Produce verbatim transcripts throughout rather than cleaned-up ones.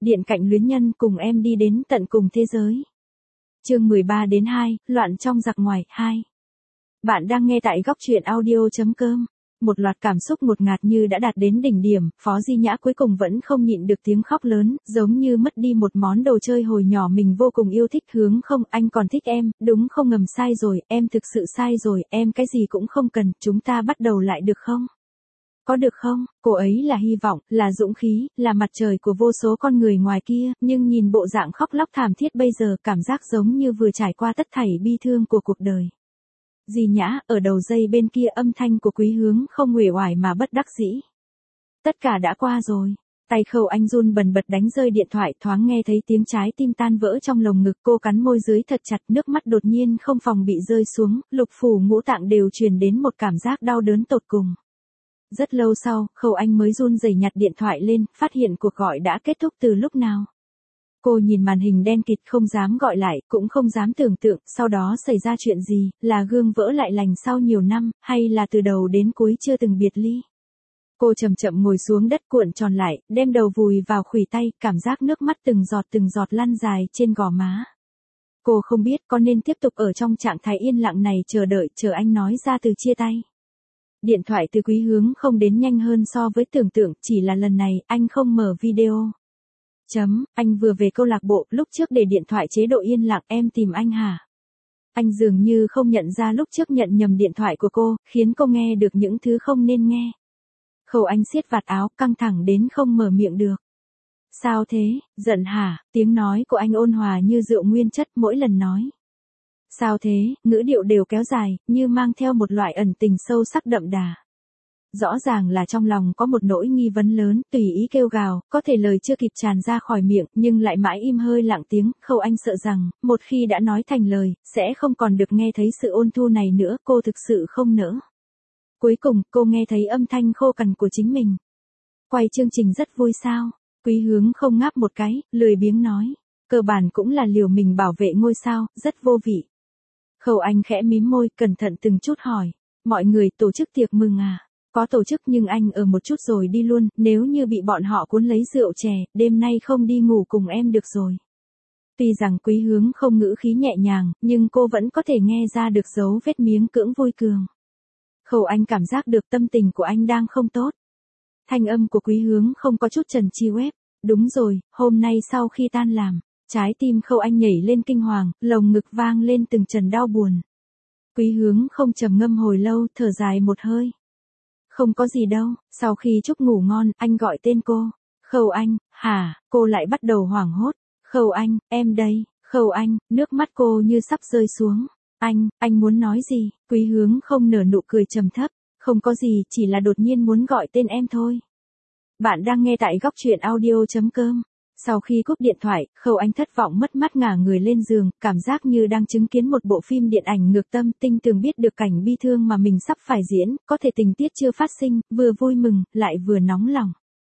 Điện cạnh luyến nhân cùng em đi đến tận cùng thế giới. Chương mười ba đến hai, loạn trong giặc ngoài, hai. Bạn đang nghe tại góc truyện audio chấm com. Một loạt cảm xúc ngột ngạt như đã đạt đến đỉnh điểm, Phó Di Nhã cuối cùng vẫn không nhịn được tiếng khóc lớn, giống như mất đi một món đồ chơi hồi nhỏ mình vô cùng yêu thích. Hướng không, anh còn thích em, đúng không, ngầm sai rồi, em thực sự sai rồi, em cái gì cũng không cần, chúng ta bắt đầu lại được không? Có được không? Cô ấy là hy vọng, là dũng khí, là mặt trời của vô số con người ngoài kia, nhưng nhìn bộ dạng khóc lóc thảm thiết bây giờ, cảm giác giống như vừa trải qua tất thảy bi thương của cuộc đời. Di Nhã, ở đầu dây bên kia âm thanh của Quý Hướng không uể oải mà bất đắc dĩ. Tất cả đã qua rồi. Tay Khâu Anh run bần bật đánh rơi điện thoại, thoáng nghe thấy tiếng trái tim tan vỡ trong lồng ngực, cô cắn môi dưới thật chặt, nước mắt đột nhiên không phòng bị rơi xuống, lục phủ ngũ tạng đều truyền đến một cảm giác đau đớn tột cùng. Rất lâu sau, Khâu Anh mới run rẩy nhặt điện thoại lên, phát hiện cuộc gọi đã kết thúc từ lúc nào. Cô nhìn màn hình đen kịt, không dám gọi lại, cũng không dám tưởng tượng, sau đó xảy ra chuyện gì, là gương vỡ lại lành sau nhiều năm, hay là từ đầu đến cuối chưa từng biệt ly. Cô chậm chậm ngồi xuống đất cuộn tròn lại, đem đầu vùi vào khuỷu tay, cảm giác nước mắt từng giọt từng giọt lăn dài trên gò má. Cô không biết có nên tiếp tục ở trong trạng thái yên lặng này chờ đợi, chờ anh nói ra từ chia tay. Điện thoại từ Quý Hướng không đến nhanh hơn so với tưởng tượng, chỉ là lần này, anh không mở video. Chấm, anh vừa về câu lạc bộ, lúc trước để điện thoại chế độ yên lặng, em tìm anh hả? Anh dường như không nhận ra lúc trước nhận nhầm điện thoại của cô, khiến cô nghe được những thứ không nên nghe. Khâu Anh siết vạt áo, căng thẳng đến không mở miệng được. Sao thế, giận hả? Tiếng nói của anh ôn hòa như rượu nguyên chất mỗi lần nói. Sao thế, ngữ điệu đều kéo dài, như mang theo một loại ẩn tình sâu sắc đậm đà. Rõ ràng là trong lòng có một nỗi nghi vấn lớn, tùy ý kêu gào, có thể lời chưa kịp tràn ra khỏi miệng, nhưng lại mãi im hơi lặng tiếng. Khâu Anh sợ rằng, một khi đã nói thành lời, sẽ không còn được nghe thấy sự ôn thu này nữa, cô thực sự không nỡ. Cuối cùng, cô nghe thấy âm thanh khô cằn của chính mình. Quay chương trình rất vui sao? Quý Hướng không ngáp một cái, lười biếng nói. Cơ bản cũng là liều mình bảo vệ ngôi sao, rất vô vị. Khâu Anh khẽ mím môi, cẩn thận từng chút hỏi. Mọi người tổ chức tiệc mừng à? Có tổ chức nhưng anh ở một chút rồi đi luôn, nếu như bị bọn họ cuốn lấy rượu chè, đêm nay không đi ngủ cùng em được rồi. Tuy rằng Quý Hướng không ngữ khí nhẹ nhàng, nhưng cô vẫn có thể nghe ra được dấu vết miếng cưỡng vui cường. Khâu Anh cảm giác được tâm tình của anh đang không tốt. Thanh âm của Quý Hướng không có chút trần chi web. Đúng rồi, hôm nay sau khi tan làm, trái tim Khâu Anh nhảy lên kinh hoàng, lồng ngực vang lên từng trận đau buồn. Quý Hướng không trầm ngâm hồi lâu, thở dài một hơi. Không có gì đâu, sau khi chúc ngủ ngon, anh gọi tên cô. Khâu Anh, hả, cô lại bắt đầu hoảng hốt. Khâu Anh, em đây, Khâu Anh, nước mắt cô như sắp rơi xuống. Anh, anh muốn nói gì? Quý Hướng không nở nụ cười trầm thấp. Không có gì, chỉ là đột nhiên muốn gọi tên em thôi. Bạn đang nghe tại góc truyện audio chấm com. Sau khi cúp điện thoại, Khâu Anh thất vọng mất mát ngả người lên giường, cảm giác như đang chứng kiến một bộ phim điện ảnh ngược tâm, tinh tường biết được cảnh bi thương mà mình sắp phải diễn, có thể tình tiết chưa phát sinh, vừa vui mừng, lại vừa nóng lòng.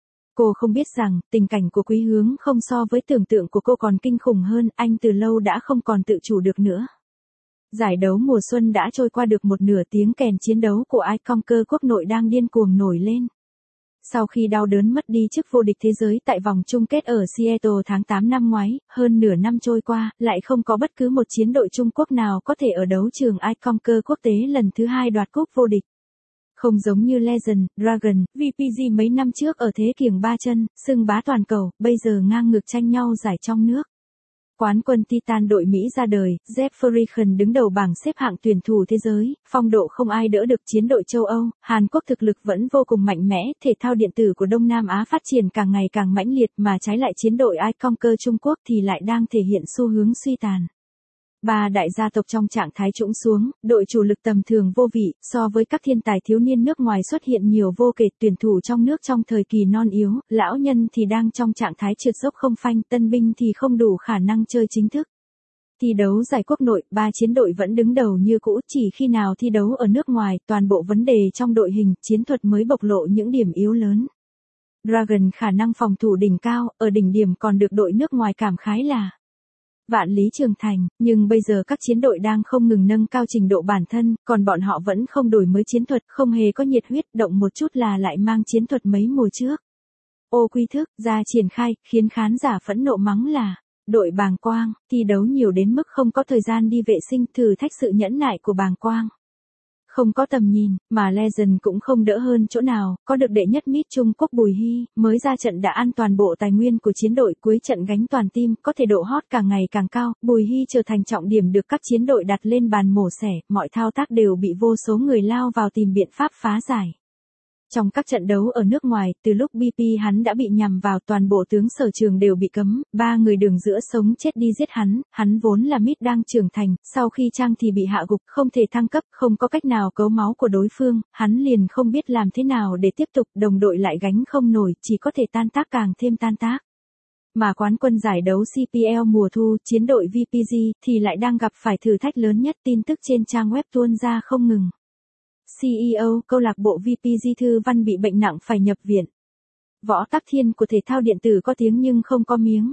Cô không biết rằng, tình cảnh của Quý Hướng không so với tưởng tượng của cô còn kinh khủng hơn, anh từ lâu đã không còn tự chủ được nữa. Giải đấu mùa xuân đã trôi qua được một nửa, tiếng kèn chiến đấu của Ice Conquer quốc nội đang điên cuồng nổi lên. Sau khi đau đớn mất đi chức vô địch thế giới tại vòng chung kết ở Seattle tháng tám năm ngoái, hơn nửa năm trôi qua, lại không có bất cứ một chiến đội Trung Quốc nào có thể ở đấu trường Ice Conquer quốc tế lần thứ hai đoạt cúp vô địch. Không giống như Legend, Dragon, vê pê giê mấy năm trước ở thế kiềng ba chân, xưng bá toàn cầu, bây giờ ngang ngược tranh nhau giải trong nước. Quán quân Titan đội Mỹ ra đời, Jeff Friesen đứng đầu bảng xếp hạng tuyển thủ thế giới, phong độ không ai đỡ được chiến đội châu Âu, Hàn Quốc thực lực vẫn vô cùng mạnh mẽ, thể thao điện tử của Đông Nam Á phát triển càng ngày càng mãnh liệt mà trái lại chiến đội Ice Conquer Trung Quốc thì lại đang thể hiện xu hướng suy tàn. Ba đại gia tộc trong trạng thái trũng xuống, đội chủ lực tầm thường vô vị, so với các thiên tài thiếu niên nước ngoài xuất hiện nhiều vô kể, tuyển thủ trong nước trong thời kỳ non yếu, lão nhân thì đang trong trạng thái trượt dốc không phanh, tân binh thì không đủ khả năng chơi chính thức. Thi đấu giải quốc nội, ba chiến đội vẫn đứng đầu như cũ, chỉ khi nào thi đấu ở nước ngoài, toàn bộ vấn đề trong đội hình, chiến thuật mới bộc lộ những điểm yếu lớn. Dragon khả năng phòng thủ đỉnh cao, ở đỉnh điểm còn được đội nước ngoài cảm khái là Vạn Lý Trường Thành, nhưng bây giờ các chiến đội đang không ngừng nâng cao trình độ bản thân, còn bọn họ vẫn không đổi mới chiến thuật, không hề có nhiệt huyết, động một chút là lại mang chiến thuật mấy mùa trước. Ô Quy Thức ra triển khai, khiến khán giả phẫn nộ mắng là đội Bàng Quang, thi đấu nhiều đến mức không có thời gian đi vệ sinh, thử thách sự nhẫn nại của Bàng Quang. Không có tầm nhìn, mà Legend cũng không đỡ hơn chỗ nào, có được đệ nhất Miss Trung Quốc Bùi Hy, mới ra trận đã ăn toàn bộ tài nguyên của chiến đội, cuối trận gánh toàn team, có thể độ hot càng ngày càng cao, Bùi Hy trở thành trọng điểm được các chiến đội đặt lên bàn mổ xẻ, mọi thao tác đều bị vô số người lao vào tìm biện pháp phá giải. Trong các trận đấu ở nước ngoài, từ lúc bê pê hắn đã bị nhằm vào, toàn bộ tướng sở trường đều bị cấm, ba người đường giữa sống chết đi giết hắn, hắn vốn là mid đang trưởng thành, sau khi trang thì bị hạ gục, không thể thăng cấp, không có cách nào cấu máu của đối phương, hắn liền không biết làm thế nào để tiếp tục, đồng đội lại gánh không nổi, chỉ có thể tan tác càng thêm tan tác. Mà quán quân giải đấu xê pê lờ mùa thu, chiến đội vê pê giê, thì lại đang gặp phải thử thách lớn nhất, tin tức trên trang web tuôn ra không ngừng. xê e ô câu lạc bộ vê pê giê Thư Văn bị bệnh nặng phải nhập viện. Võ Tắc Thiên của thể thao điện tử có tiếng nhưng không có miếng.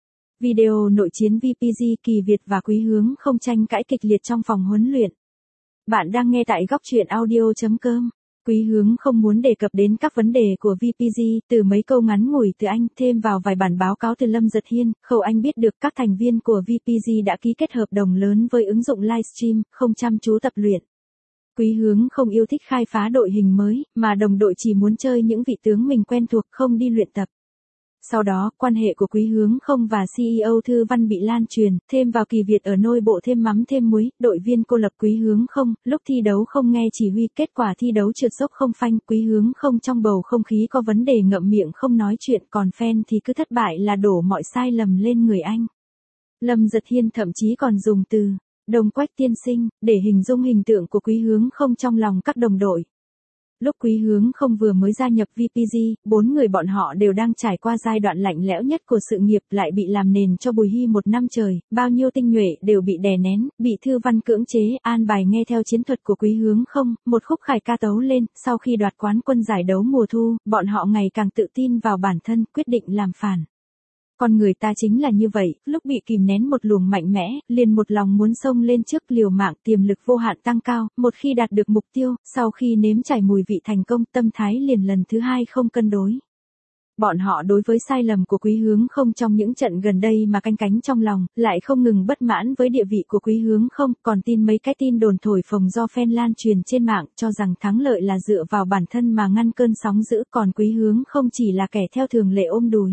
Video nội chiến vê pê giê Kỳ Việt và Quý Hướng không tranh cãi kịch liệt trong phòng huấn luyện. Bạn đang nghe tại góc truyện audio chấm com. Quý Hướng không muốn đề cập đến các vấn đề của vê pê giê, từ mấy câu ngắn ngủi từ anh, thêm vào vài bản báo cáo từ Lâm Dật Hiên, Khâu Anh biết được các thành viên của vê pê giê đã ký kết hợp đồng lớn với ứng dụng livestream, không chăm chú tập luyện. Quý Hướng không yêu thích khai phá đội hình mới, mà đồng đội chỉ muốn chơi những vị tướng mình quen thuộc, không đi luyện tập. Sau đó, quan hệ của Quý Hướng không và xê e ô Thư Văn bị lan truyền, thêm vào Kỳ Việt ở nội bộ thêm mắm thêm muối, đội viên cô lập Quý Hướng không, lúc thi đấu không nghe chỉ huy, kết quả thi đấu trượt dốc không phanh, Quý Hướng không trong bầu không khí có vấn đề ngậm miệng không nói chuyện, còn fan thì cứ thất bại là đổ mọi sai lầm lên người anh. Lâm Dật Hiên thậm chí còn dùng từ Đồng Quách tiên sinh, để hình dung hình tượng của Quý Hướng không trong lòng các đồng đội. Lúc Quý Hướng không vừa mới gia nhập vê pê giê, bốn người bọn họ đều đang trải qua giai đoạn lạnh lẽo nhất của sự nghiệp, lại bị làm nền cho Bùi Hy một năm trời, bao nhiêu tinh nhuệ đều bị đè nén, bị Thư Văn cưỡng chế, an bài nghe theo chiến thuật của Quý Hướng không, một khúc khải ca tấu lên, sau khi đoạt quán quân giải đấu mùa thu, bọn họ ngày càng tự tin vào bản thân, quyết định làm phản. Con người ta chính là như vậy, lúc bị kìm nén một luồng mạnh mẽ, liền một lòng muốn xông lên trước, liều mạng, tiềm lực vô hạn tăng cao, một khi đạt được mục tiêu, sau khi nếm trải mùi vị thành công, tâm thái liền lần thứ hai không cân đối. Bọn họ đối với sai lầm của Quý Hướng không trong những trận gần đây mà canh cánh trong lòng, lại không ngừng bất mãn với địa vị của Quý Hướng không, còn tin mấy cái tin đồn thổi phồng do fan lan truyền trên mạng, cho rằng thắng lợi là dựa vào bản thân mà ngăn cơn sóng dữ, còn Quý Hướng không chỉ là kẻ theo thường lệ ôm đùi.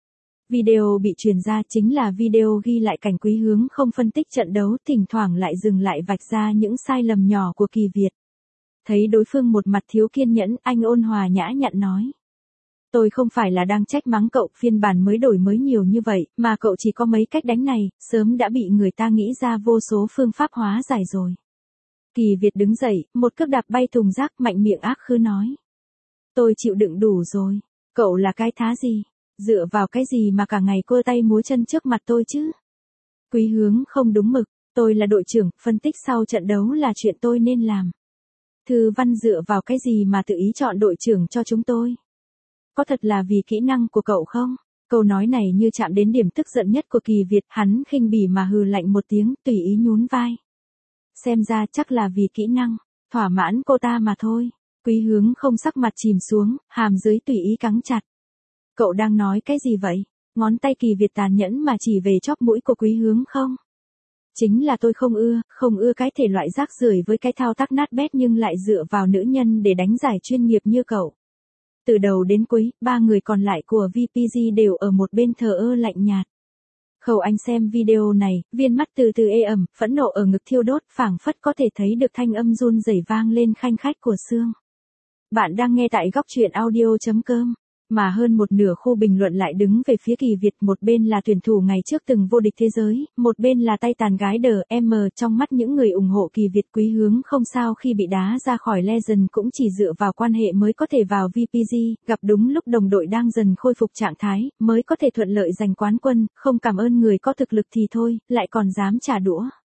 Video bị truyền ra chính là video ghi lại cảnh Quý Hướng không phân tích trận đấu, thỉnh thoảng lại dừng lại vạch ra những sai lầm nhỏ của Kỳ Việt. Thấy đối phương một mặt thiếu kiên nhẫn, anh ôn hòa nhã nhặn nói. Tôi không phải là đang trách mắng cậu, phiên bản mới đổi mới nhiều như vậy, mà cậu chỉ có mấy cách đánh này, sớm đã bị người ta nghĩ ra vô số phương pháp hóa giải rồi. Kỳ Việt đứng dậy, một cước đạp bay thùng rác, mạnh miệng ác khư nói. Tôi chịu đựng đủ rồi, cậu là cái thá gì? Dựa vào cái gì mà cả ngày cua tay múa chân trước mặt tôi chứ? Quý Hướng không đúng mực, tôi là đội trưởng, phân tích sau trận đấu là chuyện tôi nên làm. Thư Văn dựa vào cái gì mà tự ý chọn đội trưởng cho chúng tôi? Có thật là vì kỹ năng của cậu không? Câu nói này như chạm đến điểm tức giận nhất của Kỳ Việt, hắn khinh bỉ mà hừ lạnh một tiếng, tùy ý nhún vai. Xem ra chắc là vì kỹ năng, thỏa mãn cô ta mà thôi. Quý Hướng không sắc mặt chìm xuống, hàm dưới tùy ý cắn chặt. Cậu đang nói cái gì vậy? Ngón tay Kỳ Việt tàn nhẫn mà chỉ về chóp mũi của Quý Hướng không? Chính là tôi không ưa, không ưa cái thể loại rác rưởi với cái thao tác nát bét nhưng lại dựa vào nữ nhân để đánh giải chuyên nghiệp như cậu. Từ đầu đến cuối, ba người còn lại của vê pê giê đều ở một bên thờ ơ lạnh nhạt. Khâu Anh xem video này, viên mắt từ từ ê ẩm, phẫn nộ ở ngực thiêu đốt, phảng phất có thể thấy được thanh âm run rẩy vang lên khanh khách của xương. Bạn đang nghe tại góc truyện audio chấm com. Mà hơn một nửa khu bình luận lại đứng về phía Kỳ Việt, một bên là tuyển thủ ngày trước từng vô địch thế giới, một bên là tay tàn gái đờ em, trong mắt những người ủng hộ Kỳ Việt, Quý Hướng không sao khi bị đá ra khỏi Legend cũng chỉ dựa vào quan hệ mới có thể vào vê pê giê, gặp đúng lúc đồng đội đang dần khôi phục trạng thái, mới có thể thuận lợi giành quán quân, không cảm ơn người có thực lực thì thôi, lại còn dám trả đũa.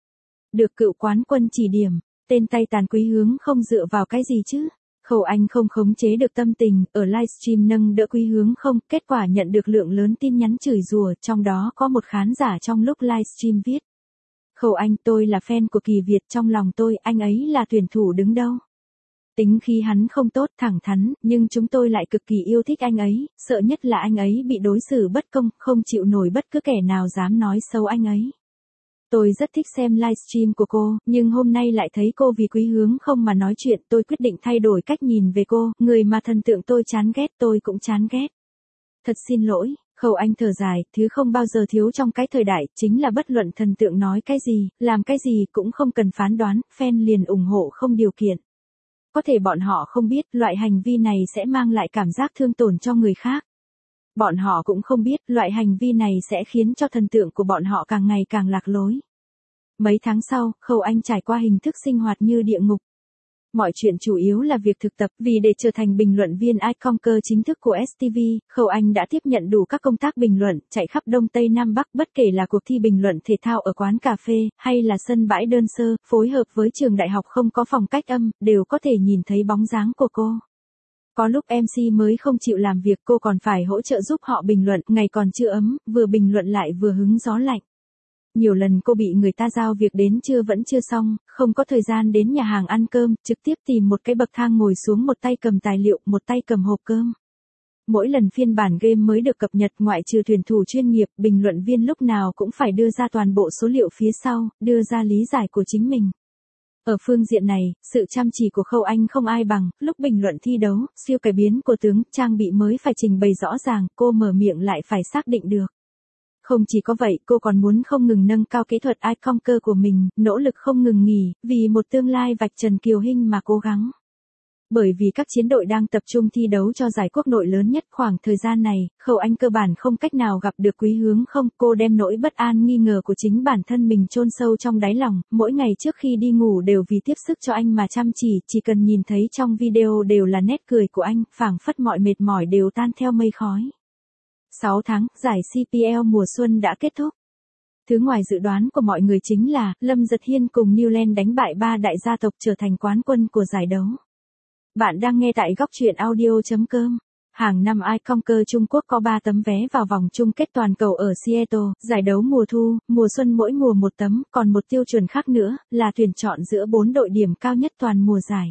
Được cựu quán quân chỉ điểm, tên tay tàn Quý Hướng không dựa vào cái gì chứ? Khâu Anh không khống chế được tâm tình, ở livestream nâng đỡ Quý Hướng không, kết quả nhận được lượng lớn tin nhắn chửi rủa, trong đó có một khán giả trong lúc livestream viết. Khâu Anh, tôi là fan của Kỳ Việt, trong lòng tôi, anh ấy là tuyển thủ đứng đâu. Tính khí hắn không tốt, thẳng thắn, nhưng chúng tôi lại cực kỳ yêu thích anh ấy, sợ nhất là anh ấy bị đối xử bất công, không chịu nổi bất cứ kẻ nào dám nói xấu anh ấy. Tôi rất thích xem livestream của cô, nhưng hôm nay lại thấy cô vì Quý Hướng Không mà nói chuyện, tôi quyết định thay đổi cách nhìn về cô, người mà thần tượng tôi chán ghét tôi cũng chán ghét. Thật xin lỗi, Khâu Anh thở dài, thứ không bao giờ thiếu trong cái thời đại, chính là bất luận thần tượng nói cái gì, làm cái gì cũng không cần phán đoán, fan liền ủng hộ không điều kiện. Có thể bọn họ không biết, loại hành vi này sẽ mang lại cảm giác thương tổn cho người khác. Bọn họ cũng không biết, loại hành vi này sẽ khiến cho thần tượng của bọn họ càng ngày càng lạc lối. Mấy tháng sau, Khâu Anh trải qua hình thức sinh hoạt như địa ngục. Mọi chuyện chủ yếu là việc thực tập, vì để trở thành bình luận viên iConquer chính thức của ét tê vê, Khâu Anh đã tiếp nhận đủ các công tác bình luận, chạy khắp Đông Tây Nam Bắc, bất kể là cuộc thi bình luận thể thao ở quán cà phê, hay là sân bãi đơn sơ, phối hợp với trường đại học không có phòng cách âm, đều có thể nhìn thấy bóng dáng của cô. Có lúc em xê mới không chịu làm việc, cô còn phải hỗ trợ giúp họ bình luận, ngày còn chưa ấm, vừa bình luận lại vừa hứng gió lạnh. Nhiều lần cô bị người ta giao việc đến trưa vẫn chưa xong, không có thời gian đến nhà hàng ăn cơm, trực tiếp tìm một cái bậc thang ngồi xuống, một tay cầm tài liệu, một tay cầm hộp cơm. Mỗi lần phiên bản game mới được cập nhật, ngoại trừ tuyển thủ chuyên nghiệp, bình luận viên lúc nào cũng phải đưa ra toàn bộ số liệu phía sau, đưa ra lý giải của chính mình. Ở phương diện này, sự chăm chỉ của Khâu Anh không ai bằng, lúc bình luận thi đấu, siêu cải biến của tướng, trang bị mới phải trình bày rõ ràng, cô mở miệng lại phải xác định được. Không chỉ có vậy, cô còn muốn không ngừng nâng cao kỹ thuật iConquer của mình, nỗ lực không ngừng nghỉ, vì một tương lai vạch trần kiều hình mà cố gắng. Bởi vì các chiến đội đang tập trung thi đấu cho giải quốc nội lớn nhất khoảng thời gian này, Khâu Anh cơ bản không cách nào gặp được Quý Hướng Không, cô đem nỗi bất an nghi ngờ của chính bản thân mình chôn sâu trong đáy lòng, mỗi ngày trước khi đi ngủ đều vì tiếp sức cho anh mà chăm chỉ, chỉ cần nhìn thấy trong video đều là nét cười của anh, phảng phất mọi mệt mỏi đều tan theo mây khói. sáu tháng, giải xê pê lờ mùa xuân đã kết thúc. Thứ ngoài dự đoán của mọi người chính là, Lâm Dật Hiên cùng Newland đánh bại ba đại gia tộc trở thành quán quân của giải đấu. Bạn đang nghe tại góc truyện audio chấm com. Hàng năm iConquer Trung Quốc có ba tấm vé vào vòng chung kết toàn cầu ở Seattle, giải đấu mùa thu, mùa xuân mỗi mùa một tấm, còn một tiêu chuẩn khác nữa, là tuyển chọn giữa bốn đội điểm cao nhất toàn mùa giải.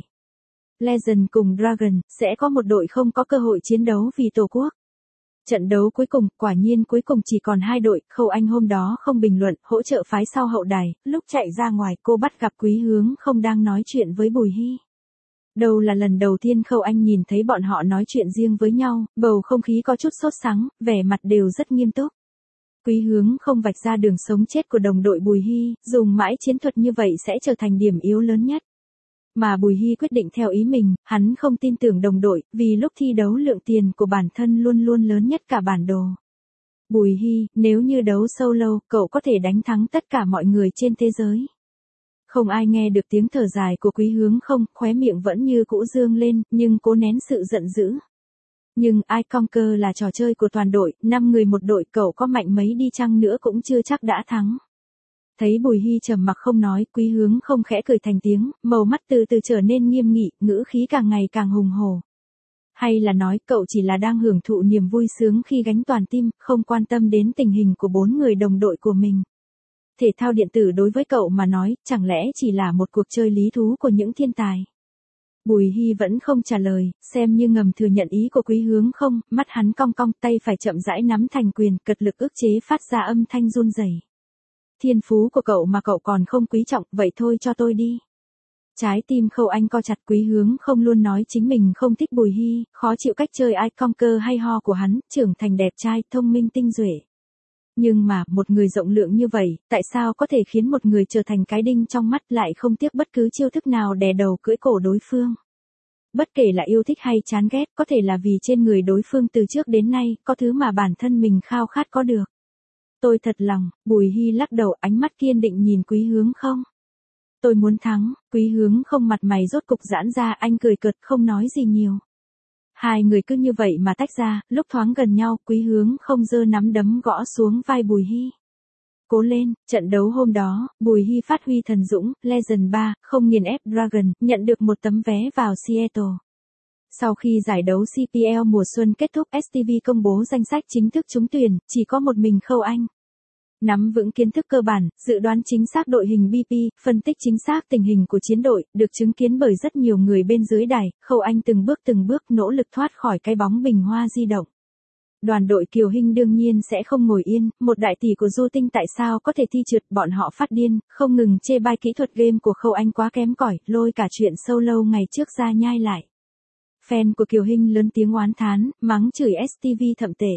Legend cùng Dragon, sẽ có một đội không có cơ hội chiến đấu vì Tổ quốc. Trận đấu cuối cùng, quả nhiên cuối cùng chỉ còn hai đội, Khâu Anh hôm đó không bình luận, hỗ trợ phái sau hậu đài, lúc chạy ra ngoài cô bắt gặp Quý Hướng Không đang nói chuyện với Bùi Hy. Đâu là lần đầu tiên Khâu Anh nhìn thấy bọn họ nói chuyện riêng với nhau, bầu không khí có chút sốt sắng, vẻ mặt đều rất nghiêm túc. Quý Hướng Không vạch ra đường sống chết của đồng đội Bùi Hy, dùng mãi chiến thuật như vậy sẽ trở thành điểm yếu lớn nhất. Mà Bùi Hy quyết định theo ý mình, hắn không tin tưởng đồng đội, vì lúc thi đấu lượng tiền của bản thân luôn luôn lớn nhất cả bản đồ. Bùi Hy, nếu như đấu solo, cậu có thể đánh thắng tất cả mọi người trên thế giới. Không ai nghe được tiếng thở dài của Quý Hướng Không, khóe miệng vẫn như cũ dương lên, nhưng cố nén sự giận dữ. Nhưng iConquer là trò chơi của toàn đội, năm người một đội, cậu có mạnh mấy đi chăng nữa cũng chưa chắc đã thắng. Thấy Bùi Hy trầm mặc không nói, Quý Hướng Không khẽ cười thành tiếng, màu mắt từ từ trở nên nghiêm nghị, ngữ khí càng ngày càng hùng hổ. Hay là nói cậu chỉ là đang hưởng thụ niềm vui sướng khi gánh toàn team, không quan tâm đến tình hình của bốn người đồng đội của mình. Thể thao điện tử đối với cậu mà nói, chẳng lẽ chỉ là một cuộc chơi lý thú của những thiên tài. Bùi Hy vẫn không trả lời, xem như ngầm thừa nhận ý của Quý Hướng Không, mắt hắn cong cong, tay phải chậm rãi nắm thành quyền, cật lực ức chế phát ra âm thanh run rẩy. Thiên phú của cậu mà cậu còn không quý trọng, vậy thôi cho tôi đi. Trái tim Khâu Anh co chặt. Quý Hướng Không luôn nói chính mình không thích Bùi Hy, khó chịu cách chơi iConquer hay ho của hắn, trưởng thành đẹp trai, thông minh tinh duệ. Nhưng mà, một người rộng lượng như vậy, tại sao có thể khiến một người trở thành cái đinh trong mắt lại không tiếc bất cứ chiêu thức nào đè đầu cưỡi cổ đối phương? Bất kể là yêu thích hay chán ghét, có thể là vì trên người đối phương từ trước đến nay, có thứ mà bản thân mình khao khát có được. Tôi thật lòng, Bùi Hy lắc đầu, ánh mắt kiên định nhìn Quý Hướng Không. Tôi muốn thắng. Quý Hướng Không mặt mày rốt cục giãn ra, anh cười cợt không nói gì nhiều. Hai người cứ như vậy mà tách ra, lúc thoáng gần nhau, Quý Hướng Không giơ nắm đấm gõ xuống vai Bùi Hy. Cố lên, trận đấu hôm đó, Bùi Hy phát huy thần dũng, Legend ba, không nghiền ép Dragon, nhận được một tấm vé vào Seattle. Sau khi giải đấu xê pê lờ mùa xuân kết thúc, ét tê vê công bố danh sách chính thức trúng tuyển, chỉ có một mình Khâu Anh. Nắm vững kiến thức cơ bản, dự đoán chính xác đội hình bê pê, phân tích chính xác tình hình của chiến đội, được chứng kiến bởi rất nhiều người bên dưới đài, Khâu Anh từng bước từng bước nỗ lực thoát khỏi cái bóng bình hoa di động. Đoàn đội Kiều Hinh đương nhiên sẽ không ngồi yên, một đại tỷ của Du Tinh tại sao có thể thi trượt, bọn họ phát điên, không ngừng chê bai kỹ thuật game của Khâu Anh quá kém cỏi, lôi cả chuyện solo ngày trước ra nhai lại. Fan của Kiều Hinh lớn tiếng oán thán, mắng chửi ét tê vê thậm tệ.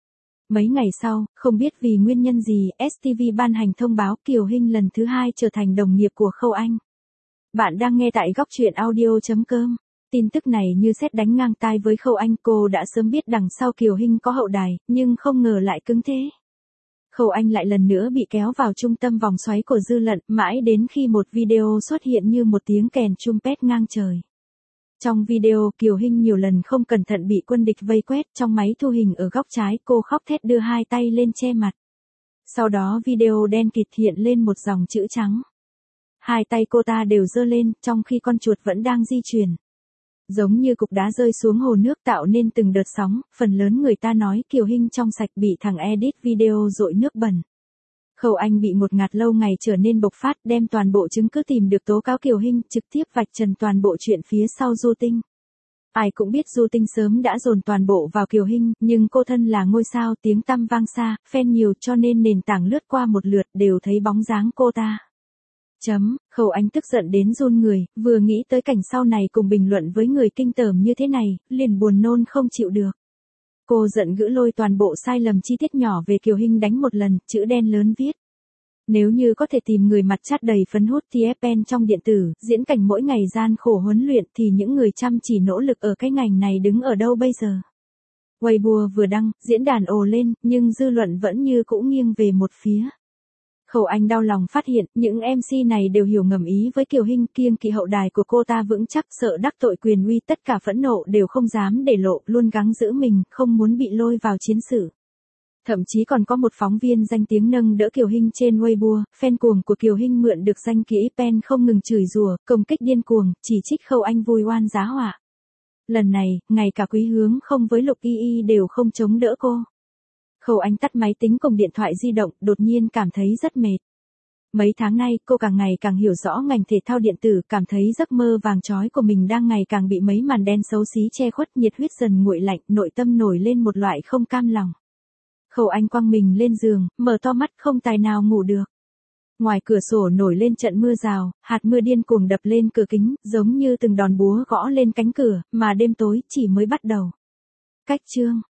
Mấy ngày sau, không biết vì nguyên nhân gì, ét tê vê ban hành thông báo Kiều Hinh lần thứ hai trở thành đồng nghiệp của Khâu Anh. Bạn đang nghe tại góc truyện audio chấm com. Tin tức này như sét đánh ngang tai với Khâu Anh, cô đã sớm biết đằng sau Kiều Hinh có hậu đài, nhưng không ngờ lại cứng thế. Khâu Anh lại lần nữa bị kéo vào trung tâm vòng xoáy của dư luận, mãi đến khi một video xuất hiện như một tiếng kèn trumpet ngang trời. Trong video, Kiều Hinh nhiều lần không cẩn thận bị quân địch vây quét, trong máy thu hình ở góc trái, cô khóc thét đưa hai tay lên che mặt. Sau đó video đen kịt hiện lên một dòng chữ trắng. Hai tay cô ta đều giơ lên, trong khi con chuột vẫn đang di chuyển. Giống như cục đá rơi xuống hồ nước tạo nên từng đợt sóng, phần lớn người ta nói Kiều Hinh trong sạch bị thằng edit video dội nước bẩn. Khâu Anh bị ngột ngạt lâu ngày trở nên bộc phát, đem toàn bộ chứng cứ tìm được tố cáo Kiều Hinh, trực tiếp vạch trần toàn bộ chuyện phía sau Du Tinh. Ai cũng biết Du Tinh sớm đã dồn toàn bộ vào Kiều Hinh, nhưng cô thân là ngôi sao tiếng tăm vang xa, fan nhiều cho nên nền tảng lướt qua một lượt đều thấy bóng dáng cô ta. Chấm, Khâu Anh tức giận đến run người, vừa nghĩ tới cảnh sau này cùng bình luận với người kinh tởm như thế này, liền buồn nôn không chịu được. Cô giận gữ lôi toàn bộ sai lầm chi tiết nhỏ về Kiều Hinh đánh một lần, chữ đen lớn viết. Nếu như có thể tìm người mặt chát đầy phấn hút tê ép en trong điện tử, diễn cảnh mỗi ngày gian khổ huấn luyện thì những người chăm chỉ nỗ lực ở cái ngành này đứng ở đâu bây giờ. Weibo vừa đăng, diễn đàn ồ lên, nhưng dư luận vẫn như cũ nghiêng về một phía. Khâu Anh đau lòng phát hiện, những em xê này đều hiểu ngầm ý với Kiều Hinh, kiêng kỵ hậu đài của cô ta vững chắc, sợ đắc tội quyền uy, tất cả phẫn nộ đều không dám để lộ, luôn gắng giữ mình, không muốn bị lôi vào chiến sự. Thậm chí còn có một phóng viên danh tiếng nâng đỡ Kiều Hinh trên Weibo, fan cuồng của Kiều Hinh mượn được danh kỹ pen không ngừng chửi rủa, công kích điên cuồng, chỉ trích Khâu Anh vui oan giá họa. Lần này, ngay cả Quý Hướng không với Lục Y Y đều không chống đỡ cô. Khâu Anh tắt máy tính cùng điện thoại di động, đột nhiên cảm thấy rất mệt. Mấy tháng nay, cô càng ngày càng hiểu rõ ngành thể thao điện tử, cảm thấy giấc mơ vàng chói của mình đang ngày càng bị mấy màn đen xấu xí che khuất, nhiệt huyết dần nguội lạnh, nội tâm nổi lên một loại không cam lòng. Khâu Anh quăng mình lên giường, mở to mắt không tài nào ngủ được. Ngoài cửa sổ nổi lên trận mưa rào, hạt mưa điên cuồng đập lên cửa kính, giống như từng đòn búa gõ lên cánh cửa, mà đêm tối chỉ mới bắt đầu. Cách chương